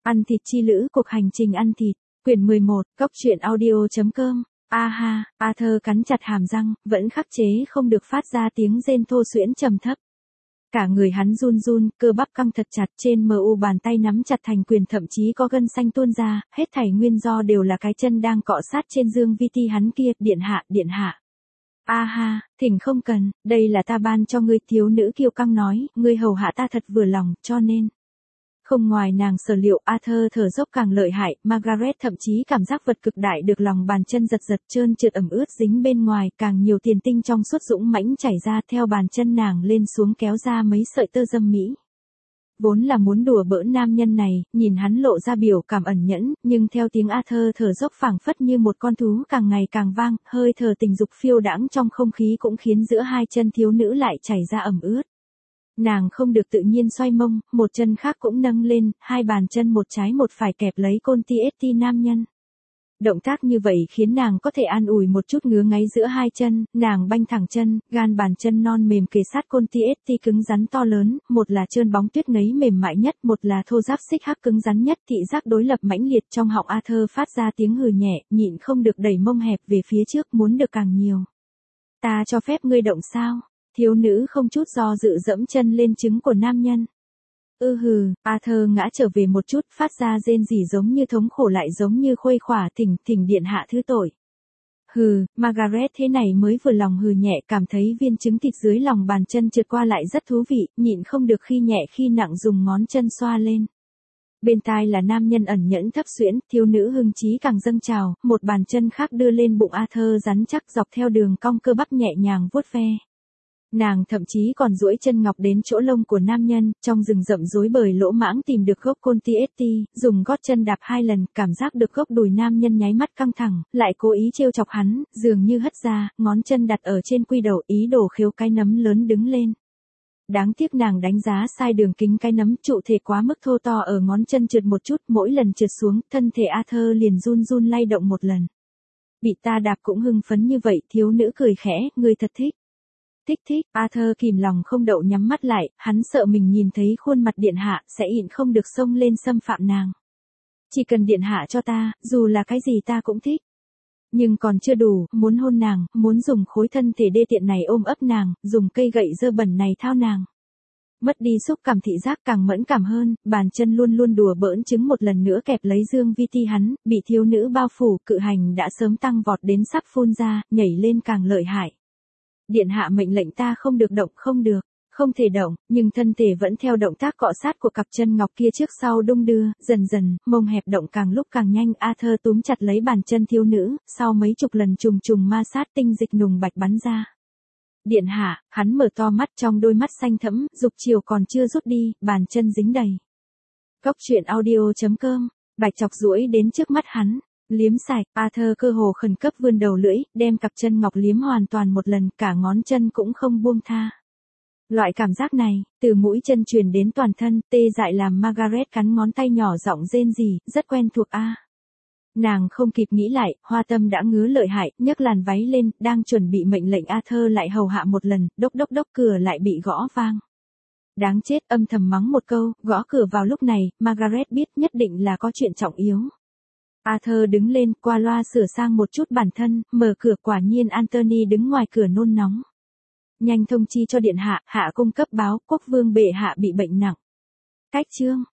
Ăn thịt chi lữ, cuộc hành trình ăn thịt, quyển 11, Cốc truyện audio.com. A ha, Arthur cắn chặt hàm răng, vẫn khắc chế không được phát ra tiếng rên thô suyễn trầm thấp. Cả người hắn run run, cơ bắp căng thật chặt, trên mu bàn tay nắm chặt thành quyền, thậm chí có gân xanh tuôn ra, hết thảy nguyên do đều là cái chân đang cọ sát trên dương vi ti hắn kia, điện hạ, điện hạ. A ha, thỉnh không cần, đây là ta ban cho ngươi, thiếu nữ kiêu căng nói, ngươi hầu hạ ta thật vừa lòng, cho nên. Không ngoài nàng sở liệu, Arthur thở dốc càng lợi hại, Margaret thậm chí cảm giác vật cực đại được lòng bàn chân giật giật trơn trượt ẩm ướt dính bên ngoài, càng nhiều tiền tinh trong suốt dũng mãnh chảy ra theo bàn chân nàng lên xuống kéo ra mấy sợi tơ dâm mỹ. Vốn là muốn đùa bỡn nam nhân này, nhìn hắn lộ ra biểu cảm ẩn nhẫn, nhưng theo tiếng Arthur thở dốc phảng phất như một con thú càng ngày càng vang, hơi thở tình dục phiêu đãng trong không khí cũng khiến giữa hai chân thiếu nữ lại chảy ra ẩm ướt. Nàng không được tự nhiên xoay mông, một chân khác cũng nâng lên, hai bàn chân một trái một phải kẹp lấy côn ti nam nhân. Động tác như vậy khiến nàng có thể an ủi một chút ngứa ngáy giữa hai chân, nàng banh thẳng chân, gan bàn chân non mềm kề sát côn ti cứng rắn to lớn, một là trơn bóng tuyết ngấy mềm mại nhất, một là thô ráp xích hắc cứng rắn nhất, thị giác đối lập mãnh liệt. Trong họng Arthur phát ra tiếng hừ nhẹ, nhịn không được đẩy mông hẹp về phía trước, muốn được càng nhiều. Ta cho phép ngươi động sao? Thiếu nữ không chút do dự dẫm chân lên trứng của nam nhân. Hừ, Arthur ngã trở về một chút, phát ra rên rỉ giống như thống khổ lại giống như khuây khỏa, thỉnh điện hạ thứ tội. Hừ, Margaret thế này mới vừa lòng hừ nhẹ, cảm thấy viên trứng thịt dưới lòng bàn chân trượt qua lại rất thú vị, nhịn không được khi nhẹ khi nặng dùng ngón chân xoa lên. Bên tai là nam nhân ẩn nhẫn thấp xuyễn, thiếu nữ hưng trí càng dâng trào, một bàn chân khác đưa lên bụng Arthur rắn chắc dọc theo đường cong cơ bắp nhẹ nhàng vuốt ve. Nàng thậm chí còn duỗi chân ngọc đến chỗ lông của nam nhân, trong rừng rậm rối bời lỗ mãng tìm được gốc côn ti, dùng gót chân đạp 2 lần, cảm giác được gốc đùi nam nhân nháy mắt căng thẳng, lại cố ý trêu chọc hắn, dường như hất ra, ngón chân đặt ở trên quy đầu, ý đồ khiêu cái nấm lớn đứng lên. Đáng tiếc nàng đánh giá sai đường kính cái nấm, trụ thể quá mức thô to ở ngón chân trượt một chút, mỗi lần trượt xuống, thân thể Arthur liền run run lay động một lần. Bị ta đạp cũng hưng phấn như vậy, thiếu nữ cười khẽ, ngươi thật thích. Thích, Arthur kìm lòng không đậu nhắm mắt lại, hắn sợ mình nhìn thấy khuôn mặt điện hạ, sẽ nhịn không được xông lên xâm phạm nàng. Chỉ cần điện hạ cho ta, dù là cái gì ta cũng thích. Nhưng còn chưa đủ, muốn hôn nàng, muốn dùng khối thân thể đê tiện này ôm ấp nàng, dùng cây gậy dơ bẩn này thao nàng. Mất đi xúc cảm thị giác càng mẫn cảm hơn, bàn chân luôn luôn đùa bỡn trứng một lần nữa kẹp lấy dương vi ti hắn, bị thiếu nữ bao phủ, cự hành đã sớm tăng vọt đến sắp phun ra, nhảy lên càng lợi hại. Điện hạ mệnh lệnh ta không được động, không thể động, nhưng thân thể vẫn theo động tác cọ sát của cặp chân ngọc kia trước sau đung đưa, dần dần, mông hẹp động càng lúc càng nhanh. Arthur túm chặt lấy bàn chân thiếu nữ, sau mấy chục lần trùng ma sát tinh dịch nùng bạch bắn ra. Điện hạ, hắn mở to mắt, trong đôi mắt xanh thẫm, dục chiều còn chưa rút đi, bàn chân dính đầy. Cốc truyện audio.com, bạch chọc duỗi đến trước mắt hắn. Liếm sạch, Arthur cơ hồ khẩn cấp vươn đầu lưỡi, đem cặp chân ngọc liếm hoàn toàn một lần, cả ngón chân cũng không buông tha. Loại cảm giác này, từ mũi chân truyền đến toàn thân, tê dại làm Margaret cắn ngón tay nhỏ giọng rên rỉ, rất quen thuộc a. Nàng không kịp nghĩ lại, hoa tâm đã ngứa lợi hại, nhấc làn váy lên, đang chuẩn bị mệnh lệnh Arthur lại hầu hạ một lần, đốc cửa lại bị gõ vang. Đáng chết, âm thầm mắng một câu, gõ cửa vào lúc này, Margaret biết nhất định là có chuyện trọng yếu. Arthur đứng lên, qua loa sửa sang một chút bản thân, mở cửa, quả nhiên Anthony đứng ngoài cửa nôn nóng. Nhanh thông chi cho điện hạ, hạ cung cấp báo, quốc vương bệ hạ bị bệnh nặng. Cách chương.